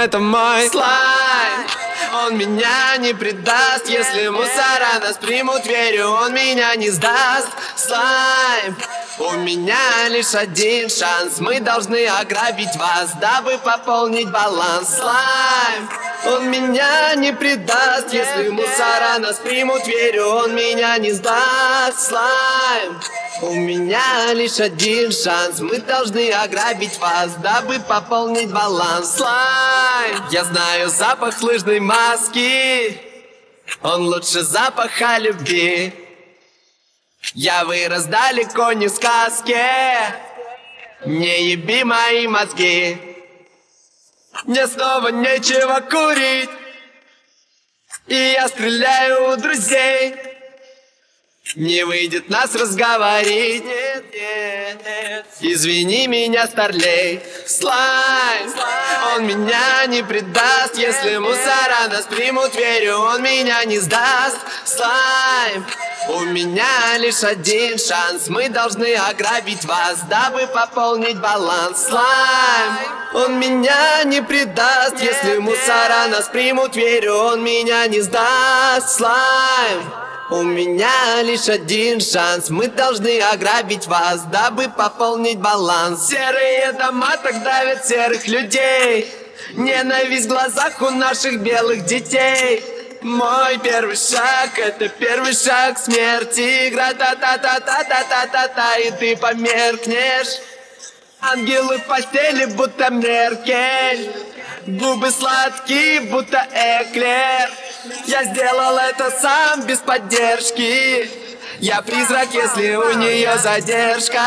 это мой слайм. Он меня не предаст, если мусора нас примут, верю, он меня не сдаст. Слайм. У меня лишь один шанс, мы должны ограбить вас, дабы пополнить баланс. Слайм. Он меня не предаст, если мусора нас примут, верю, он меня не сдаст. Слайм. У меня лишь один шанс, мы должны ограбить вас, дабы пополнить баланс. Слайм. Я знаю запах лыжной маски, он лучше запаха любви. Я вырос далеко не в сказке, не еби мои мозги. Мне снова нечего курить, и я стреляю у друзей. Не выйдет нас разговорить, нет, нет, нет. Извини меня, старлей. Слайм. Он меня не предаст, если мусора нас примут, верю, он меня не сдаст. Слайм. У меня лишь один шанс, мы должны ограбить вас, дабы пополнить баланс. Слайм. Он меня не предаст, если мусора нас примут, верю, он меня не сдаст. Слайм. У меня лишь один шанс, мы должны ограбить вас, дабы пополнить баланс. Серые дома так давят серых людей, ненависть в глазах у наших белых детей. Мой первый шаг — это первый шаг к смерти. Игра та-та-та-та-та-та-та-та, и ты померкнешь. Ангелы в постели, будто Меркель, губы сладкие, будто эклер. Я сделал это сам, без поддержки. Я призрак, если у нее задержка.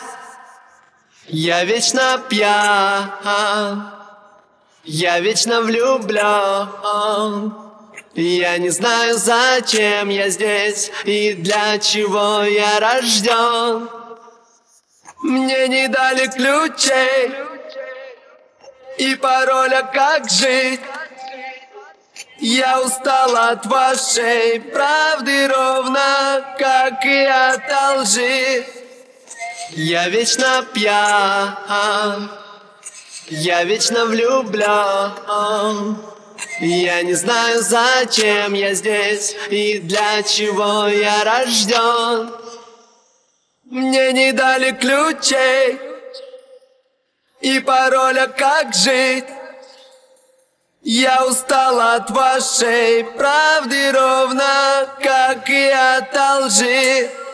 Я вечно пьян, я вечно влюблен. Я не знаю, зачем я здесь и для чего я рожден. Мне не дали ключей и пароля, как жить. Я устал от вашей правды, ровно как и от лжи. Я вечно пьян, я вечно влюблен. Я не знаю, зачем я здесь и для чего я рожден. Мне не дали ключей и пароля, как жить. Я устал от вашей правды, ровно как и от лжи.